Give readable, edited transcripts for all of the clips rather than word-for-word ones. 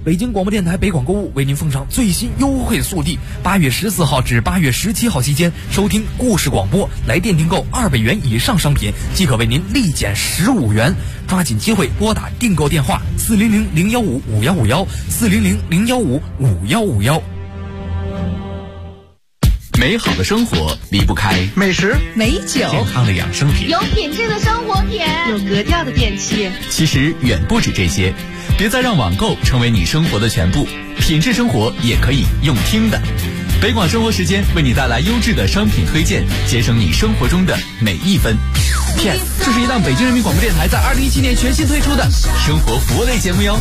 北京广播电台北广购物为您奉上最新优惠速递，8月14号至8月17号期间，收听故事广播，来电订购200元以上商品，即可为您立减15元。抓紧机会，拨打订购电话400-015-5151，400-015-5151。 美好的生活离不开美食、 美酒、 健康的养生品、 有品质的生活品、 有格调的电器。 其实远不止这些，别再让网购成为你生活的全部，品质生活也可以用听的。北广生活时间为你带来优质的商品推荐，节省你生活中的每一分。Yes， 这是一档北京人民广播电台在2017年全新推出的生活服务类节目哟。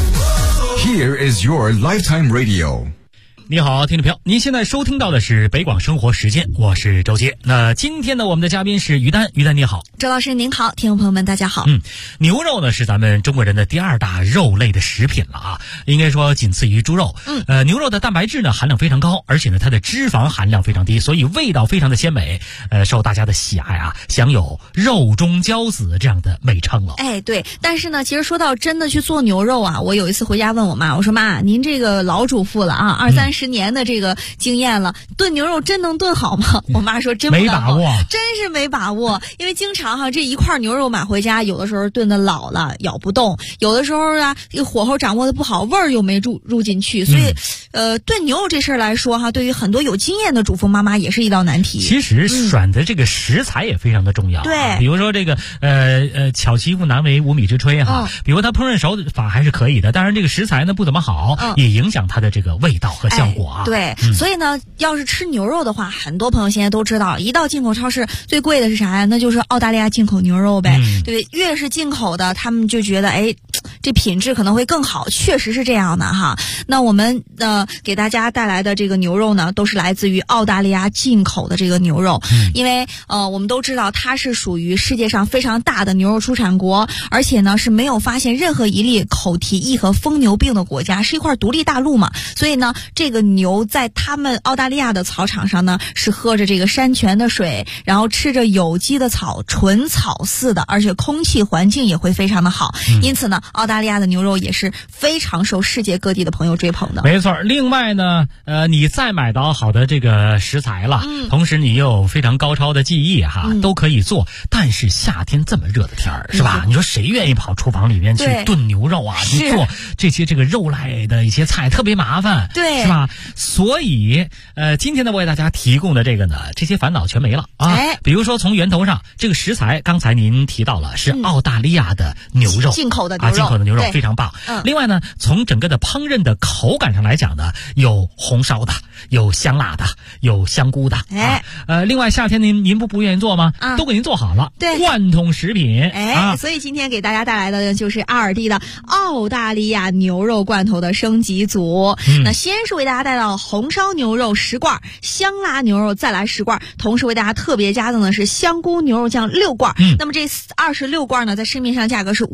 Here is your lifetime radio。 你好，听众朋友，您现在收听到的是北广生活时间，我是周杰。那今天呢，我们的嘉宾是于丹，于丹你好。 周老师您好，听众朋友们大家好。 牛肉呢是咱们中国人的第2大肉类的食品了啊，应该说仅次于猪肉。牛肉的蛋白质呢含量非常高，而且呢它的脂肪含量非常低，所以味道非常的鲜美，受大家的喜爱啊，享有肉中骄子这样的美称了。 哎，对，但是呢，其实说到真的去做牛肉啊，我有一次回家问我妈，我说妈，您这个老主妇了啊，20-30年的这个经验了，炖牛肉真能炖好吗？我妈说真不没把握， 真是没把握，因为经常这一块牛肉买回家，有的时候炖的老了咬不动，有的时候啊这个火候掌握的不好，味儿又没入进去，所以炖牛肉这事儿来说对于很多有经验的主妇妈妈也是一道难题。 其实选的这个食材也非常的重要， 对， 比如说这个巧媳妇难为无米之炊哈，比如它烹饪手法还是可以的，当然这个食材呢不怎么好，也影响它的这个味道和效果啊。 对，所以呢，要是吃牛肉的话，很多朋友现在都知道，一到进口超市最贵的是啥呀？那就是澳大利亚进口牛肉呗，对，越是进口的，他们就觉得这品质可能会更好，确实是这样的哈。那我们给大家带来的这个牛肉呢，都是来自于澳大利亚进口的这个牛肉，因为我们都知道它是属于世界上非常大的牛肉出产国，而且呢是没有发现任何一例口蹄疫和疯牛病的国家，是一块独立大陆嘛，所以呢这个牛在他们澳大利亚的草场上呢是喝着这个山泉的水，然后吃着有机的草，纯草饲的，而且空气环境也会非常的好，因此呢澳大利亚的牛肉也是非常受世界各地的朋友追捧的。 没错，另外呢你再买到好的这个食材了，同时你又有非常高超的技艺都可以做，但是夏天这么热的天儿是吧，你说谁愿意跑厨房里面去炖牛肉啊，去做这些这个肉类的一些菜特别麻烦， 对， 是吧？所以今天呢为大家提供的这个呢，这些烦恼全没了啊。比如说从源头上，这个食材刚才您提到了是澳大利亚的牛肉， 进口的牛肉， 进口的牛肉非常棒。另外呢，从整个的烹饪的口感上来讲呢，有红烧的，有香辣的，有香菇的。另外夏天您不愿意做吗？都给您做好了， 对， 贯通食品。 所以今天给大家带来的就是阿尔蒂的澳大利亚牛肉罐头的升级组。那先是为大家带到红烧牛肉10罐，香辣牛肉再来10罐，同时为大家特别加赠的是香菇牛肉酱6罐。那么这26罐呢，在市面上价格是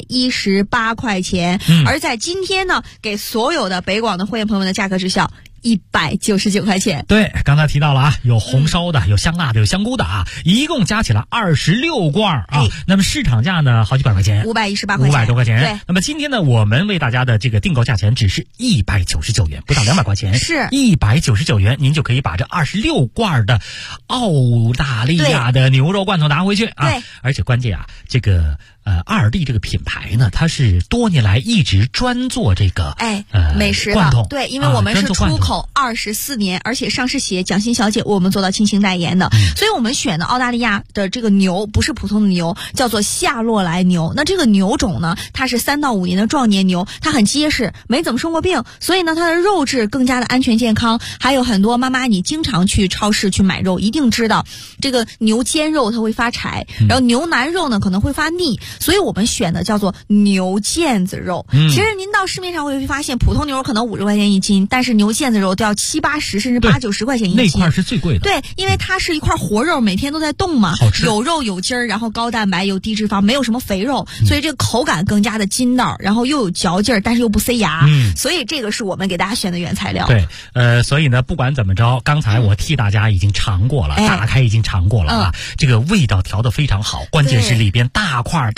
518块钱，而在今天呢，给所有的北广的会员朋友们的价格只需要199块钱。 对，刚才提到了啊，有红烧的，有香辣的，有香菇的啊，一共加起来26罐啊。那么市场价呢，好几百块钱 ，518块钱，500 多块钱。 对。 那么今天呢，我们为大家的这个订购价钱只是199元，不到200块钱， 是 199元，您就可以把这26罐的澳大利亚的牛肉罐头拿回去啊。 对。 而且关键啊，这个阿尔蒂这个品牌呢，它是多年来一直专做这个美食罐头， 对，因为我们是出口24年，而且上市企业蒋欣小姐为我们做到亲情代言的，所以我们选的澳大利亚的这个牛不是普通的牛，叫做夏洛莱牛。那这个牛种呢，它是3到5年的壮年牛，它很结实，没怎么生过病，所以呢它的肉质更加的安全健康。还有很多妈妈你经常去超市去买肉，一定知道这个牛肩肉它会发柴，然后牛腩肉呢可能会发腻，所以我们选的叫做牛腱子肉。其实您到市面上会发现，普通牛肉可能50块钱一斤，但是牛腱子肉都要70、80甚至80、90块钱一斤。 那块是最贵的。 对，因为它是一块活肉，每天都在动嘛，有肉有筋儿，然后高蛋白有低脂肪，没有什么肥肉，所以这个口感更加的筋道，然后又有嚼劲儿，但是又不塞牙。所以这个是我们给大家选的原材料。 对，所以呢，不管怎么着，刚才我替大家已经尝过了，大开已经尝过了啊，这个味道调得非常好，关键是里边大块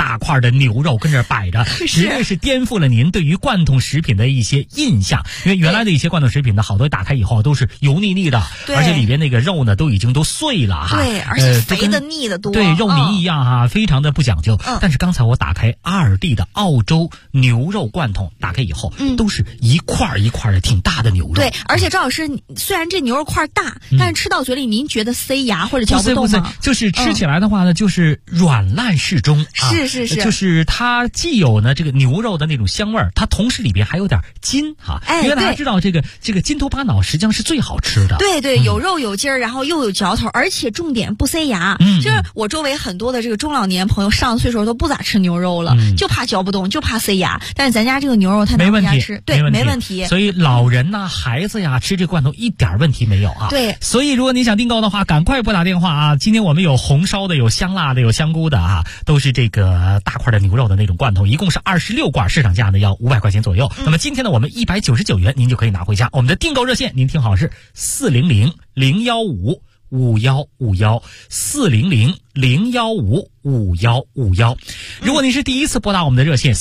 大块的牛肉跟这摆着，绝对是颠覆了您对于罐头食品的一些印象。因为原来的一些罐头食品呢，好多打开以后都是油腻腻的，而且里边那个肉呢都已经都碎了哈。 对，而且肥的腻的多， 对，肉泥一样哈，非常的不讲究。但是刚才我打开2D的澳洲牛肉罐头，打开以后，都是一块一块的挺大的牛肉。 对，而且赵老师，虽然这牛肉块大，但是吃到嘴里您觉得塞牙或者嚼不动吗？ 就是吃起来的话呢，就是软烂适中。 是， 就是它既有呢这个牛肉的那种香味儿，它同时里边还有点筋哈。因为大家知道这个筋头巴脑实际上是最好吃的。 对，有肉有筋儿，然后又有嚼头，而且重点不塞牙。就是我周围很多的这个中老年朋友上岁数都不咋吃牛肉了，就怕嚼不动，就怕塞牙。但是咱家这个牛肉它拿回家吃，对，没问题。 所以老人呐、孩子呀吃这罐头一点问题没有啊。 对， 所以如果你想订购的话，赶快拨打电话啊！今天我们有红烧的，有香辣的，有香菇的啊，都是这个大块的牛肉的那种罐头，一共是26罐，市场价呢要500块钱左右。那么今天呢，我们199元您就可以拿回家。我们的订购热线您听好是400-015-5151，400-015-5151。如果您是第一次拨打我们的热线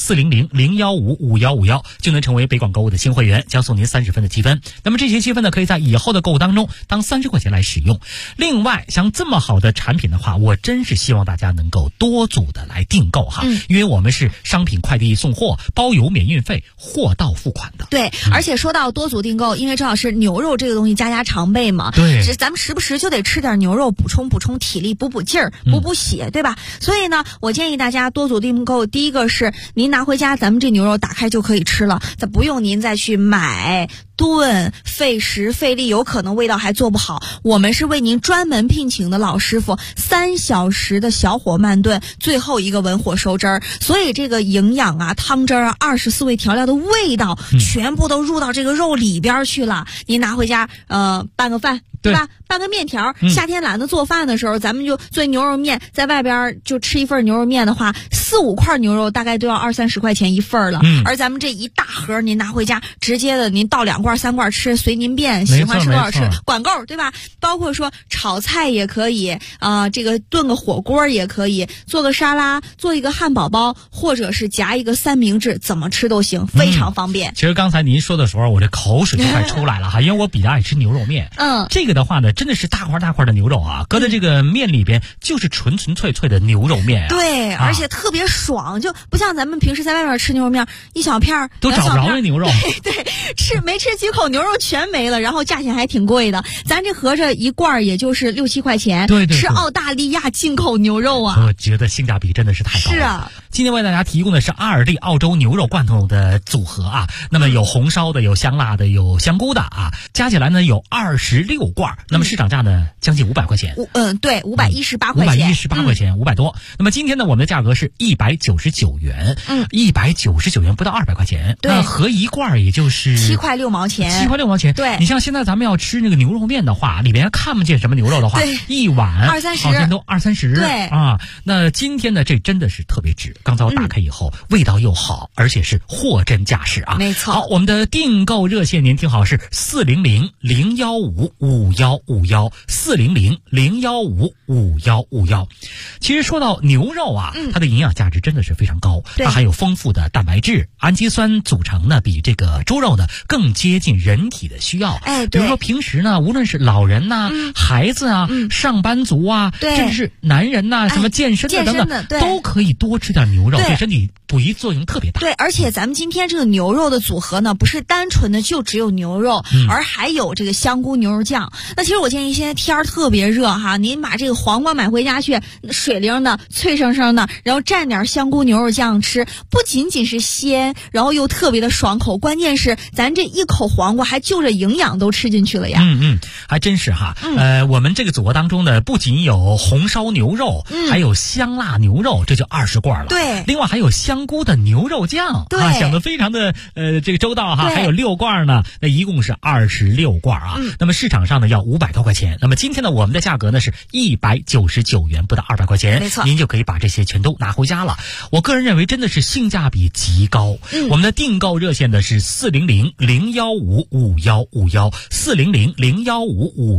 400-015-5151，就能成为北广购物的新会员，将送您30分的积分。那么这些积分呢，可以在以后的购物当中当30块钱来使用。另外，像这么好的产品的话，我真是希望大家能够多组的来订购哈，因为我们是商品快递送货，包邮免运费，货到付款的。 对，而且说到多组订购，因为赵老师牛肉这个东西家常备嘛， 对， 咱们时不时就得吃点牛肉，补充体力，补劲儿，补血，对吧？所以呢，我建议大家多组订购。第一个是您拿回家，咱们这牛肉打开就可以吃了，咱不用您再去买炖，费时费力，有可能味道还做不好。我们是为您专门聘请的老师傅，3小时的小火慢炖，最后一个文火收汁儿。所以这个营养啊、汤汁啊、24味调料的味道，全部都入到这个肉里边去了。您拿回家，拌个饭。对吧？拌个面条，夏天懒得做饭的时候，咱们就做牛肉面，在外边就吃一份牛肉面的话，4-5块牛肉大概都要20-30块钱一份了。而咱们这一大盒您拿回家，直接的您倒2罐3罐吃，随您便，喜欢吃多少吃，管够，对吧？包括说炒菜也可以，这个炖个火锅也可以，做个沙拉，做一个汉堡包，或者是夹一个三明治，怎么吃都行，非常方便。 其实刚才您说的时候，我这口水就快出来了哈，因为我比较爱吃牛肉面。这个的话呢，真的是大块的牛肉啊，搁在这个面里边就是纯粹的牛肉面啊。 对，而且特别爽，就不像咱们平时在外面吃牛肉面，一小片都找不着那牛肉。 对，没吃几口牛肉全没了，然后价钱还挺贵的。咱这合着一罐也就是6-7块钱， 对， 吃澳大利亚进口牛肉啊， 我觉得性价比真的是太高了。 是啊， 今天为大家提供的是2D澳洲牛肉罐头的组合啊，那么有红烧的，有香辣的，有香菇的啊，加起来呢有26罐，那么市场价呢将近500块钱。 对，518块钱 ，518块钱，500多。那么今天呢，我们的价格是199元，199元不到200块钱，那合一罐也就是 7块6毛钱 ，7块6毛钱。 对， 你像现在咱们要吃那个牛肉面的话，里边看不见什么牛肉的话，一碗 20-30， 好像都20-30。 对啊，那今天呢，这真的是特别值。刚才我打开以后，味道又好，而且是货真价实啊。 没错。 好，我们的订购热线您听好是400-015-5151，400-015-5151。其实说到牛肉啊，它的营养价值真的是非常高，它含有丰富的蛋白质、氨基酸组成呢，比这个猪肉呢更接近人体的需要。比如说平时呢，无论是老人呐、孩子啊、上班族啊，甚至是男人呐、什么健身的等等，都可以多吃点牛肉，对身体补益作用特别大。 对，而且咱们今天这个牛肉的组合呢，不是单纯的就只有牛肉，而还有这个香菇牛肉酱。那其实我建议现在天儿特别热哈，您把这个黄瓜买回家去，水灵的、脆生生的，然后蘸点香菇牛肉酱吃，不仅仅是鲜，然后又特别的爽口，关键是咱这一口黄瓜还就着营养都吃进去了呀。 还真是哈。我们这个组合当中呢，不仅有红烧牛肉，还有香辣牛肉，这就20罐了。 对， 另外还有香菇的牛肉酱， 对， 想得非常的这个周到哈。还有6罐呢，那一共是26罐啊。那么市场上呢要500多块钱，那么今天呢我们的价格呢是199元，不到200块钱， 没错， 您就可以把这些全都拿回家了。我个人认为真的是性价比极高。我们的订购热线呢是400-015-5151，400-015-5151。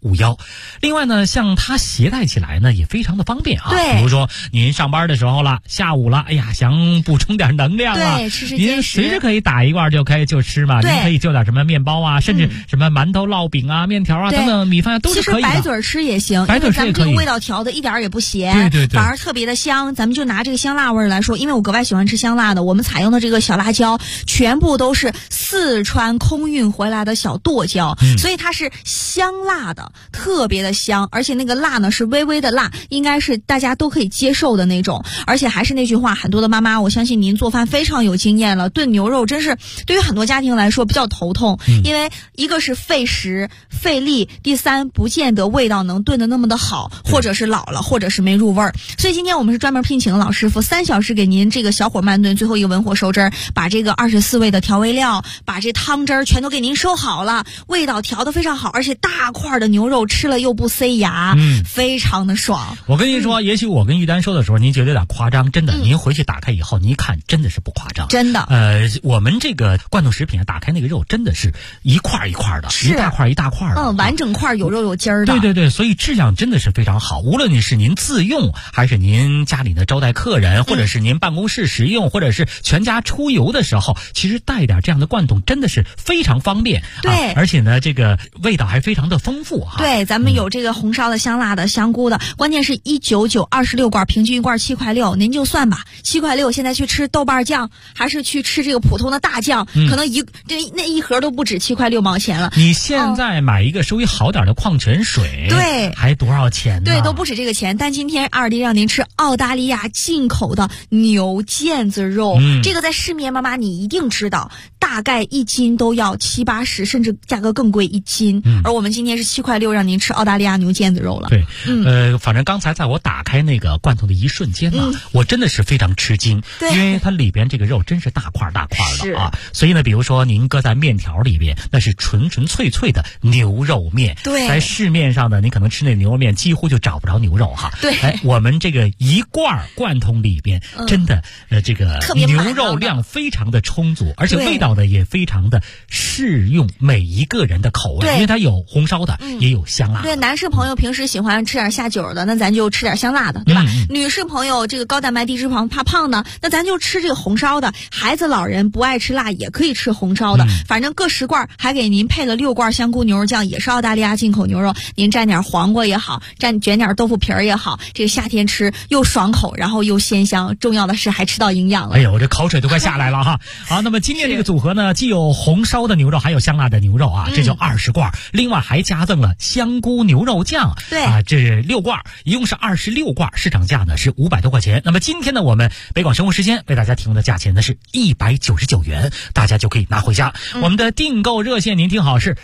5151。另外呢，像它携带起来呢也非常的方便啊。 对， 比如说您上班的时候了，下午了，哎呀，想补充点能量啊， 对，吃您随时可以打一罐就吃嘛。您可以就点什么面包啊，甚至什么馒头、烙饼啊、面条啊等等米饭都是可以的。 其实白嘴吃也行， 白嘴吃也可以。 因为咱们这个味道调的一点也不咸， 对， 反而特别的香。咱们就拿这个香辣味来说，因为我格外喜欢吃香辣的，我们采用的这个小辣椒全部都是四川空运回来的小剁椒，所以它是香辣的，特别的香，而且那个辣呢是微微的辣，应该是大家都可以接受的那种。而且还是那句话，很多的妈妈，我相信您做饭非常有经验了，炖牛肉真是对于很多家庭来说比较头痛，因为一个是费时费力，第三不见得味道能炖得那么的好，或者是老了，或者是没入味儿。所以今天我们是专门聘请了老师傅，3小时给您这个小火慢炖，最后一个文火收汁儿，把这个24味的调味料，把这汤汁儿全都给您收好了，味道调得非常好，而且大块的牛肉吃了又不塞牙，非常的爽。 我跟您说，也许我跟玉丹说的时候您觉得有点夸张，真的，您回去打开以后您一看真的是不夸张， 真的。 我们这个罐头食品打开那个肉真的是一块一块的，一大块一大块的， 完整块有肉有筋儿的。 对，所以质量真的是非常好。无论你是您自用，还是您家里的招待客人，或者是您办公室食用，或者是全家出游的时候，其实带一点这样的罐头真的是非常方便。 对， 而且呢，这个味道还非常的丰富哈。 对，咱们有这个红烧的、香辣的、香菇的，关键是199 26罐，平均一罐7块6，您就算吧，7块6，现在去吃豆瓣酱，还是去吃这个普通的大酱，可能那一盒都不止7块6毛钱了。 你现在买一个稍微好点的矿泉水， 对， 还多少钱呢？ 对，都不止这个钱。但今天2D让您吃澳大利亚进口的牛腱子肉，这个在市面妈妈你一定知道，大概1斤都要70、80，甚至价格更贵1斤。而我们今天是7块6让您吃澳大利亚牛腱子肉了。 对，反正刚才在我打开那个罐头的一瞬间呢，我真的是非常吃惊，因为它里边这个肉真是大块大块的啊。所以呢，比如说您搁在面条里边，那是纯纯粹粹的牛肉面。 对， 在市面上呢，你可能吃那牛肉面几乎就找不着牛肉哈。 对， 我们这个一罐罐头里边，真的这个牛肉量非常的充足，而且味道呢也非常的适用每一个人的口味，因为它有红烧的，也有香辣的。 对，男士朋友平时喜欢吃点下酒的，那咱就吃点香辣的，对吧？女士朋友这个高蛋白低脂肪怕胖的，那咱就吃这个红烧的。孩子老人不爱吃辣也可以吃红烧的，反正各10罐，还给您配了6罐香菇牛肉酱，也是澳大利亚进口牛肉，您蘸点黄瓜也好，卷点豆腐皮儿也好，这个夏天吃又爽口，然后又鲜香，重要的是还吃到营养了。 哎呦，我这口水都快下来了哈！好，那么今天这个组合呢，既有红烧的牛肉，还有香辣的牛肉啊，这就20罐，另外还加赠了香菇牛肉酱。 对啊，这6罐一共是26罐，市场价呢是500多块钱。那么今天呢，我们北广生活时间为大家提供的价钱呢是199元，大家就可以拿回家。我们的订购热线您听好，是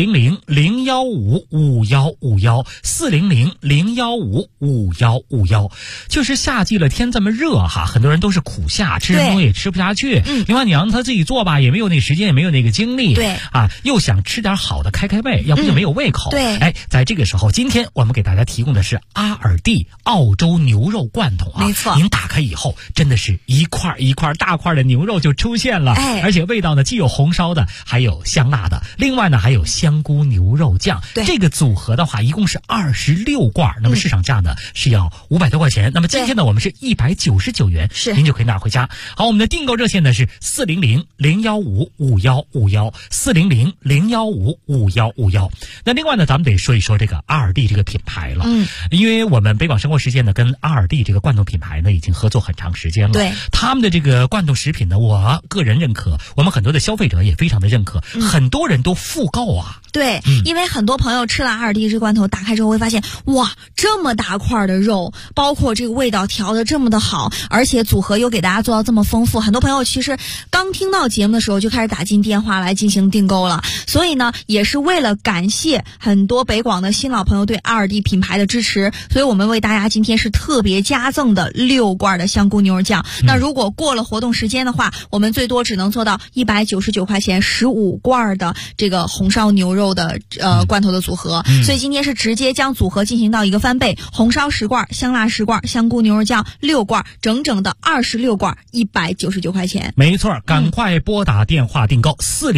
400-015-5151，400-015-5151。就是夏季了，天这么热哈，很多人都是苦夏，吃什么东西也吃不下去。另外你让他自己做吧，也没有那个时间，也没有那个精力。 对啊，又想吃点好的开胃，要不就没有胃口。 对， 哎，在这个时候，今天我们给大家提供的是阿尔蒂澳洲牛肉罐头啊， 没错。 您打开以后，真的是一块一块大块的牛肉就出现了，而且味道呢既有红烧的，还有香辣的，另外呢还有香菇牛肉酱。 对， 这个组合的话，一共是26罐，那么市场价呢是要500多块钱。那么今天呢，我们是199元， 是您就可以拿回家。好，我们的订购热线呢是400-015-5151，400-015-5151。那另外呢，咱们得说一说这个阿尔蒂这个品牌了，因为我们北广生活时间呢跟阿尔蒂这个罐头品牌呢已经合作很长时间了。 对， 他们的这个罐头食品呢，我个人认可，我们很多的消费者也非常的认可，很多人都复购啊。 对，因为很多朋友吃了阿尔蒂这罐头，打开之后会发现，哇，这么大块的肉，包括这个味道调的这么的好，而且组合又给大家做到这么丰富，很多朋友其实刚听到节目的时候就开始打进电话来进行订购了。所以呢，也是为了感谢很多北广的新老朋友对阿尔蒂品牌的支持，所以我们为大家今天是特别加赠的6罐的香菇牛肉酱。那如果过了活动时间的话，我们最多只能做到199块钱15罐的这个红烧牛肉肉的罐头的组合，所以今天是直接将组合进行到一个翻倍，红烧10罐，香辣10罐，香菇牛肉酱6罐，整整的26罐，199块钱。 没错，赶快拨打电话订购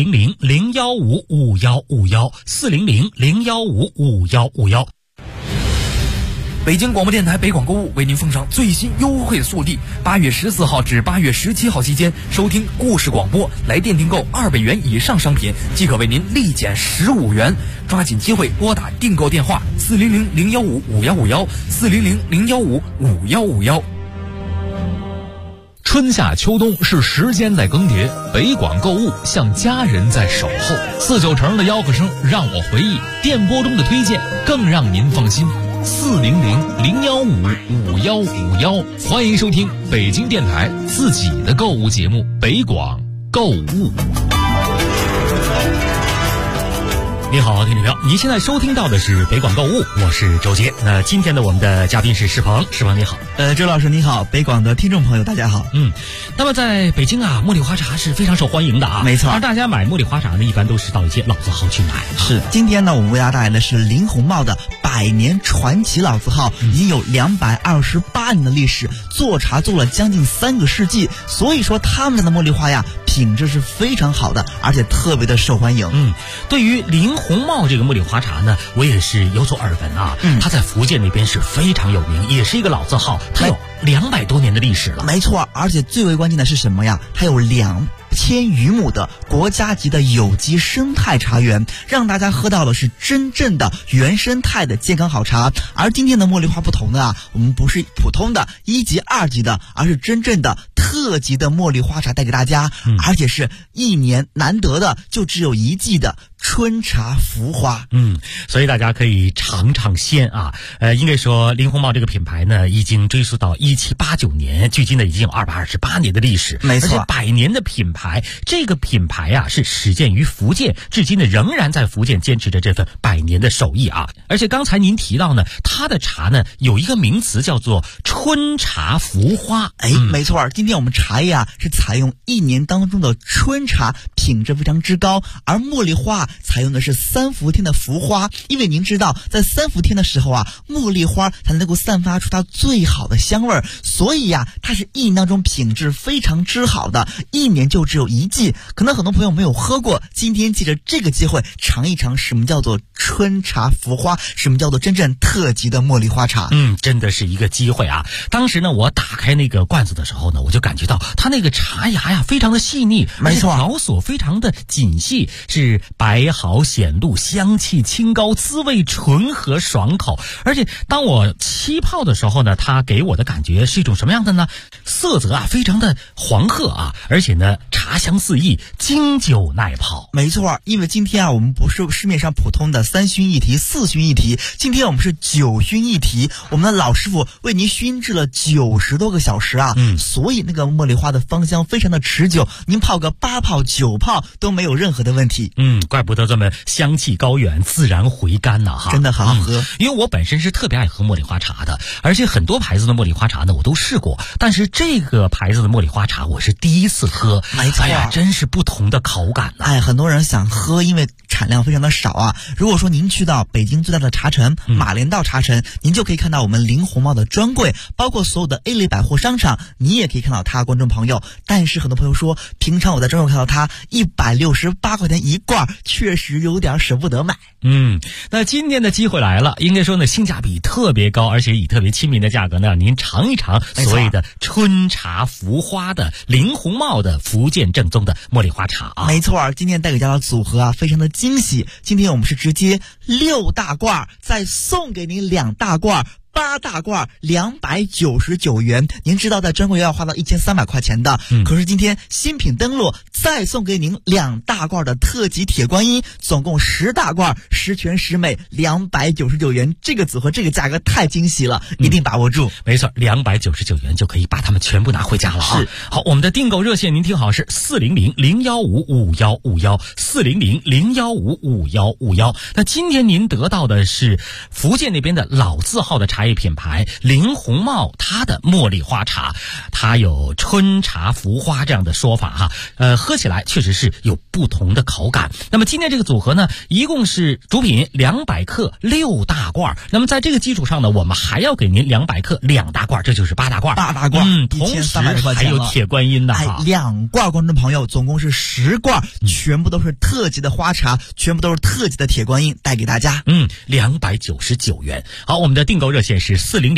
400-015-5151，400-015-5151。 北京广播电台北广购物为您奉上最新优惠速递，8月14号至8月17号期间，收听故事广播来电订购200元以上商品，即可为您立减15元。抓紧机会拨打订购电话400-015-5151，400-015-5151。 春夏秋冬是时间在更迭，北广购物像家人在守候。49成的吆喝声让我回忆，电波中的推荐更让您放心。400-015-5151，欢迎收听北京电台自己的购物节目北广购物。 你好，听众朋友，您现在收听到的是北广购物，我是周杰。那今天的我们的嘉宾是石鹏，石鹏你好。 周老师你好，北广的听众朋友大家好。 那么在北京啊，茉莉花茶是非常受欢迎的啊， 没错。 而大家买茉莉花茶呢，一般都是到一些老字号去买。 是，今天呢，我们为大家带来的是林红帽的100年传奇老字号，已经有228年的历史，做茶做了将近3个世纪，所以说他们家的茉莉花呀，品质是非常好的，而且特别的受欢迎。 对于林红帽这个茉莉花茶呢，我也是有所耳闻啊。它在福建那边是非常有名，也是一个老字号，它有200多年的历史了。 没错，而且最为关键的是什么呀？它有2000余亩的国家级的有机生态茶园，让大家喝到的是真正的原生态的健康好茶。而今天的茉莉花不同的啊，我们不是普通的1级2级的，而是真正的特级的茉莉花茶带给大家，而且是1年难得的就只有1季的春茶福花。 所以大家可以尝尝鲜啊。应该说林红帽这个品牌呢，已经追溯到1789年，距今呢已经有228年的历史。 没错， 而且100年的品牌，这个品牌啊是始建于福建，至今呢仍然在福建坚持着这份100年的手艺啊。而且刚才您提到呢，它的茶呢有一个名词叫做春茶福花。 没错，今天我们茶叶啊是采用1年当中的春茶，品质非常之高，而茉莉花采用的是3伏天的福花。因为您知道，在3伏天的时候啊，茉莉花才能够散发出它最好的香味儿，所以呀，它是1年当中品质非常之好的，1年就只有1季。可能很多朋友没有喝过，今天借着这个机会尝一尝什么叫做春茶福花，什么叫做真正特级的茉莉花茶。 真的是一个机会啊。当时呢，我打开那个罐子的时候呢，我就感觉到它那个茶芽呀非常的细腻， 没错， 条索非常的紧细，是白毫显露，香气清高，滋味醇和爽口。而且当我沏泡的时候呢，它给我的感觉是一种什么样的呢？色泽啊非常的黄褐啊，而且呢茶香四溢，经久耐泡。 没错，因为今天啊，我们不是市面上普通的3熏一提、4熏一提，今天我们是9熏一提。我们的老师傅为您熏制了90多个小时啊，所以那个茉莉花的芳香非常的持久，您泡个8泡9泡都没有任何的问题。 怪不得这么香气高远，自然回甘呐哈， 真的很好喝。 因为我本身是特别爱喝茉莉花茶的，而且很多牌子的茉莉花茶呢我都试过，但是这个牌子的茉莉花茶我是第一次喝。 没错， 真是不同的口感啊。 很多人想喝，因为产量非常的少啊。如果说您去到北京最大的茶城马连道茶城，您就可以看到我们林红帽的专柜，包括所有的 A 类百货商场，你也可以看到它，观众朋友。但是很多朋友说，平常我在专柜看到它168块钱1罐，确实有点舍不得买。 那今天的机会来了，应该说呢性价比特别高，而且以特别亲民的价格呢，您尝一尝所谓的春茶福花的林红帽的福建正宗的茉莉花茶啊。 没错，今天带给大家的组合啊非常的惊喜。今天我们是直接6大罐，再送给您2大罐，8大罐299元。您知道在专柜要花到1300块钱的，可是今天新品登陆，再送给您2大罐的特级铁观音，总共10大罐10全10美299元。这个组合这个价格太惊喜了，一定把握住。 没错，299元就可以把它们全部拿回家了啊。好，我们的订购热线您听好，是400-015-5151 400-015-5151。那今天您得到的是福建那边的老字号的茶茶叶品牌林红帽，它的茉莉花茶，它有春茶浮花这样的说法哈。喝起来确实是有不同的口感。那么今天这个组合呢，一共是主品200克6大罐。那么在这个基础上呢，我们还要给您200克2大罐，这就是8大罐。 8大罐， 同时 1300块钱还有铁观音的哈。 2罐，观众朋友，总共是10罐，全部都是特级的花茶，全部都是特级的铁观音，带给大家。 299元。好，我们的订购热线是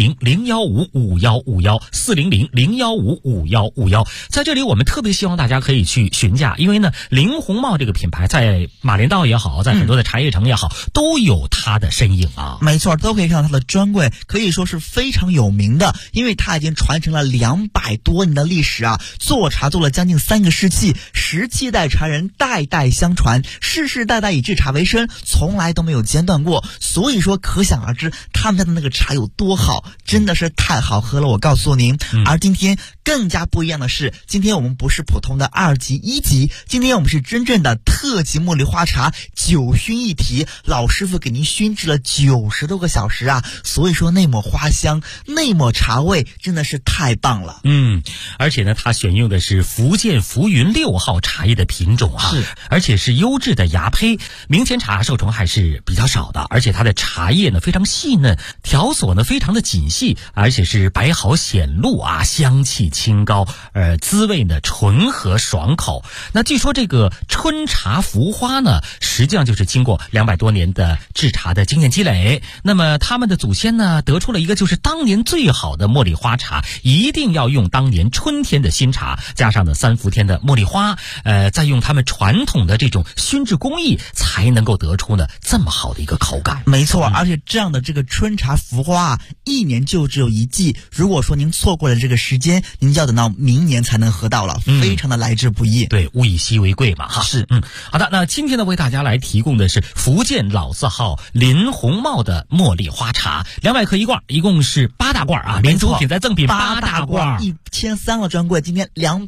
400-015-5151，400-015-5151。在这里我们特别希望大家可以去询价，因为呢，林红帽这个品牌在马连道也好，在很多的茶叶城也好，都有它的身影啊。 没错，都可以看到它的专柜，可以说是非常有名的，因为它已经传承了200多年的历史啊，做茶做了将近3个世纪，17代茶人代代相传，世世代代以制茶为生，从来都没有间断过。所以说可想而知他们家的那个茶有多好，真的是太好喝了，我告诉您。而今天更加不一样的是，今天我们不是普通的2级1级，今天我们是真正的特级茉莉花茶，9熏1提，老师傅给您熏制了90多个小时啊，所以说那抹花香，那抹茶味真的是太棒了。 而且呢，它选用的是福建浮云6号茶叶的品种啊，而且是优质的芽胚，明前茶受虫还是比较少的，而且它的茶叶呢非常细嫩，条索呢非常的紧细，而且是白毫显露啊，香气清高，滋味呢醇和爽口。那据说这个春茶浮花呢，实际上就是经过200多年的制茶的经验积累，那么他们的祖先呢得出了一个就是当年最好的茉莉花茶，一定要用当年春天的新茶，加上呢3伏天的茉莉花，再用他们传统的这种熏制工艺，才能够得出呢这么好的一个口感。 没错，而且这样的这个春茶浮花啊，1年就只有1季，如果说您错过了这个时间，您就要等到明年才能喝到了，非常的来之不易。 对，物以稀为贵嘛哈。 是， 好的，那今天呢为大家来提供的是福建老字号林红帽的茉莉花茶，200克1罐，一共是8大罐啊，连主品再赠品8大罐 ，1300的专柜，今天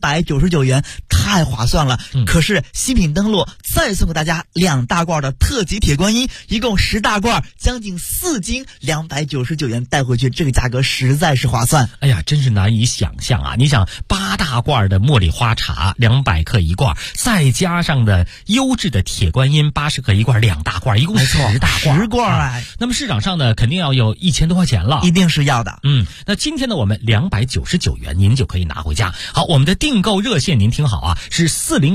299元，太划算了。可是新品登录，再送给大家2大罐的特级铁观音，一共10大罐，将近4斤，299元带回去，这个价格实在是划算。 哎呀，真是难以想象啊！你想8大罐的茉莉花茶200克1罐，再加上的优质的铁观音80克1罐，2大罐，一共10大罐 ，10罐。 那么市场上呢，肯定要有1000多块钱了， 一定是要的。 那今天呢，我们299元您就可以拿回家。好，我们的订购热线您听好啊，是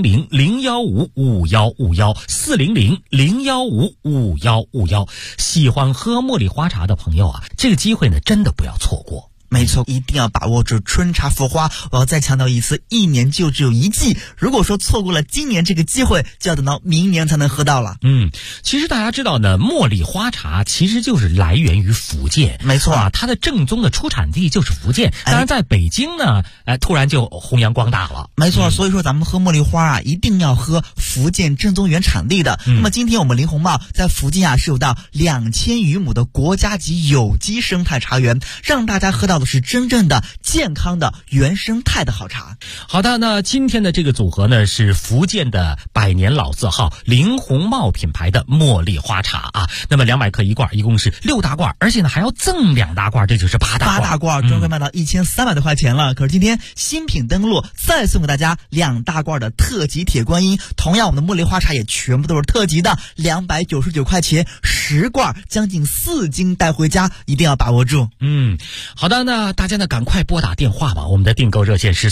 400-015-5151，400-015-5151。喜欢喝茉莉花茶的朋友啊，这个机会呢，真的不要错过。 没错，一定要把握住春茶浮花。我要再强调一次，1年就只有1季。如果说错过了今年这个机会，就要等到明年才能喝到了。 其实大家知道呢，茉莉花茶其实就是来源于福建， 没错啊，它的正宗的出产地就是福建。当然，在北京呢，突然就弘扬光大了。 没错，所以说咱们喝茉莉花啊，一定要喝福建正宗原产地的。那么今天我们林红帽在福建啊是有到2000余亩的国家级有机生态茶园，让大家喝到的是真正的健康的原生态的好茶。 好的，那今天的这个组合呢，是福建的100年老字号林红帽品牌的茉莉花茶啊。那么200克1罐，一共是6大罐，而且呢还要赠2大罐，这就是8大罐。 8大罐专柜卖到1300多块钱了。可是今天新品登录，再送给大家2大罐的特级铁观音。同样，我们的茉莉花茶也全部都是特级的，299块钱10罐，将近4斤带回家，一定要把握住。 好的，那大家呢赶快拨打电话吧，我们的订购热线是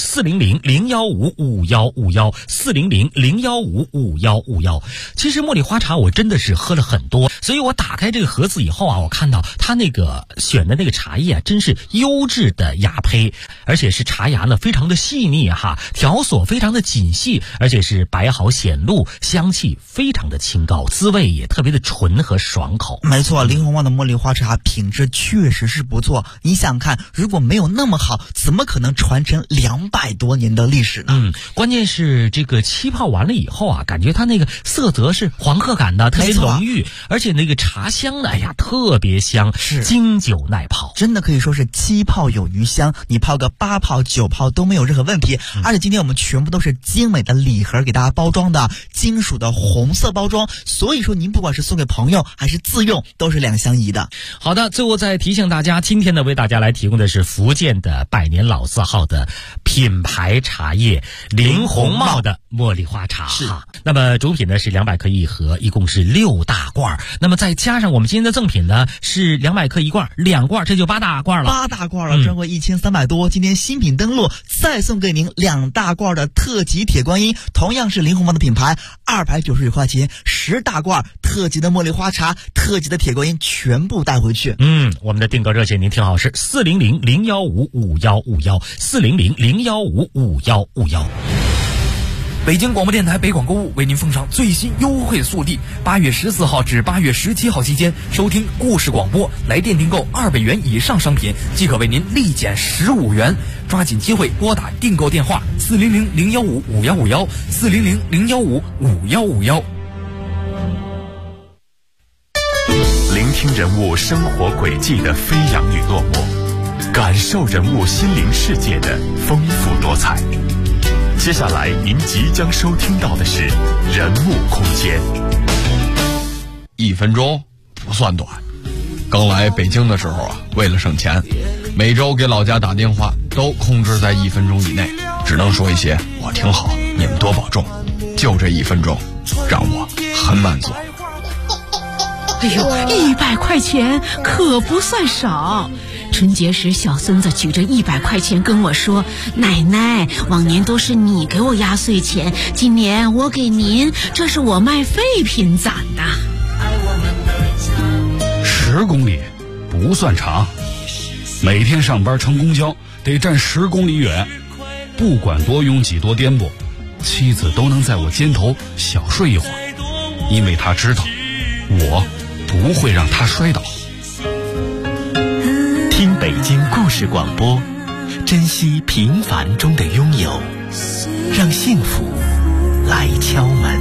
400-015-5151，400-015-5151。其实茉莉花茶我真的是喝了很多，所以我打开这个盒子以后啊，我看到它那个选的那个茶叶啊，真是优质的芽胚，而且是茶芽呢非常的细腻哈，条索非常的紧细，而且是白毫显露，香气非常的清高，滋味也特别的醇和爽口。 没错，林红帽的茉莉花茶品质确实是不错。你想看， 如果没有那么好，怎么可能传承200多年的历史呢？ 关键是这个气泡完了以后啊，感觉它那个色泽是黄褐感的，特别浓郁，而且那个茶香呢，哎呀，特别香，是经久耐泡， 真的可以说是7泡有余香，你泡个8泡9泡都没有任何问题。而且今天我们全部都是精美的礼盒给大家包装的，金属的红色包装，所以说您不管是送给朋友还是自用，都是2相宜的。 好的，最后再提醒大家，今天呢为大家来提供的是福建的百年老字号的品牌茶叶林红帽的茉莉花茶。 是， 那么主品呢是200克一盒，一共是6大罐，那么再加上我们今天的赠品呢是200克一罐，2罐，这就8大罐了。 8大罐了，专柜1300多，今天新品登陆，再送给您2大罐的特级铁观音，同样是林红帽的品牌，299块钱，10大罐特级的茉莉花茶，特级的铁观音全部带回去。 我们的订购热线您听好，是400-015-5151，400-015-5151。 北京广播电台北广购物为您奉上最新优惠速递，8月14号至8月17号期间，收听故事广播来电订购200元以上商品，即可为您立减15元。抓紧机会拨打订购电话400-015-5151，400-015-5151。 聆听人物生活轨迹的飞扬与落寞，感受人物心灵世界的丰富多彩。接下来您即将收听到的是人物空间。 1分钟不算短，刚来北京的时候啊，为了省钱，每周给老家打电话都控制在1分钟以内，只能说一些我挺好，你们多保重，就这1分钟让我很满足。 哎呦，100块钱可不算少。春节时，小孙子举着100块钱跟我说：“奶奶，往年都是你给我压岁钱，今年我给您，这是我卖废品攒的。 ”10公里不算长，每天上班乘公交得站10公里远，不管多拥挤多颠簸，妻子都能在我肩头小睡一会儿，因为她知道我不会让她摔倒。 听北京故事广播，珍惜平凡中的拥有，让幸福来敲门。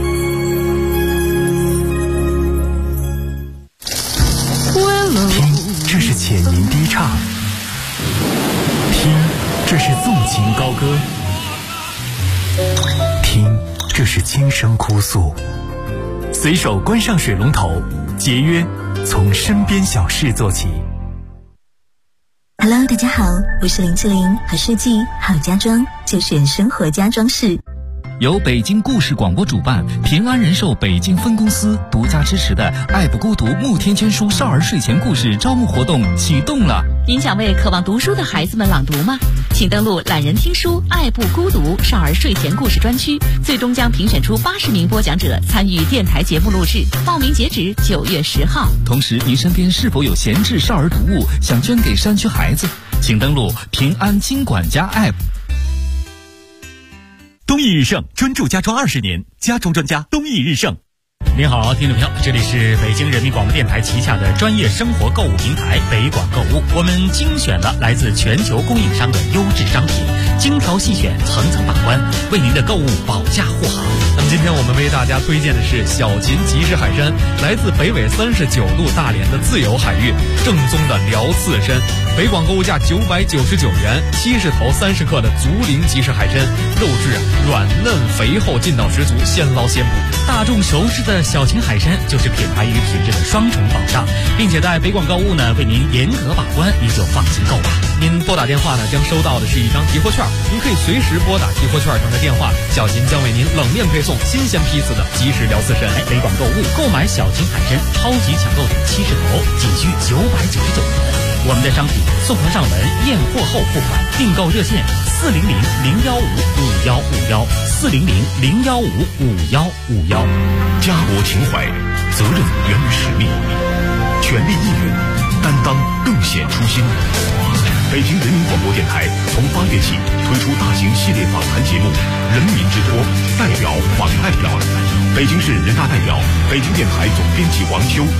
听，这是浅吟低唱；听，这是纵情高歌；听，这是轻声哭诉。随手关上水龙头，节约从身边小事做起。 Hello， 大家好，我是林志玲，好设计好家装就选生活家装饰。 由北京故事广播主办，平安人寿北京分公司独家支持的爱不孤独慕天千书少儿睡前故事招募活动启动了。 您想为渴望读书的孩子们朗读吗？请登录懒人听书爱不孤独少儿睡前故事专区，最终将评选出80名播讲者参与电台节目录制，报名截止9月10号。 同时，您身边是否有闲置少儿读物想捐给山区孩子？请登录平安金管家 App。 东易日盛专注家装20年，家装专家东易日盛。 您好，听众朋友，这里是北京人民广播电台旗下的专业生活购物平台北广购物，我们精选了来自全球供应商的优质商品，精挑细选，层层把关，为您的购物保驾护航。 那么今天我们为大家推荐的是小秦集市海参，来自北纬39度大连的自由海域，正宗的辽刺参，北广购物价999元，70头30克的竹林集市海参，肉质软嫩肥厚，劲道十足，现捞现捕。 大众熟知的小秦海参就是品牌与品质的双重保障，并且在北广购物呢为您严格把关，您就放心购吧。 您拨打电话呢将收到的是一张提货券，您可以随时拨打提货券上的电话，小秦将为您冷链配送新鲜批次的即食辽刺参。 北广购物购买小秦海参超级抢购点70头，仅需999元。我们的商品送货上门，验货后付款。订购热线400-015-5151，400-015-5151。 家国情怀，责任源于使命，全力应援，担当更显初心。北京人民广播电台从8月起推出大型系列访谈节目《人民之托》，代表访代表。北京市人大代表，北京电台总编辑王秋。